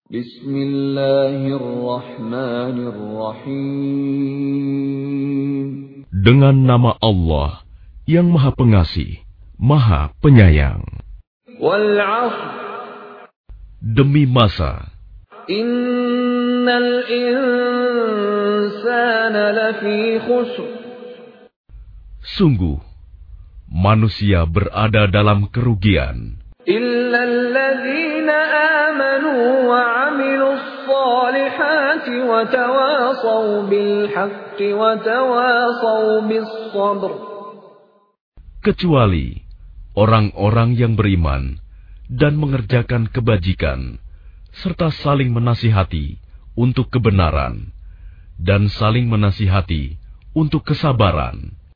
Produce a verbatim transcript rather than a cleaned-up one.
Bismillahirrahmanirrahim. Dengan nama Allah yang Maha Pengasih, Maha Penyayang. Wal 'ashr. Demi masa. Innal insana lafi khusr. Sungguh, manusia berada dalam kerugian. Illa alladzina amanu wa 'amilus salihati wa tawasaw bil haqqi wa tawasaw bis sabr. Kecuali orang-orang yang beriman dan mengerjakan kebajikan, serta saling menasihati untuk kebenaran, dan saling menasihati untuk kesabaran.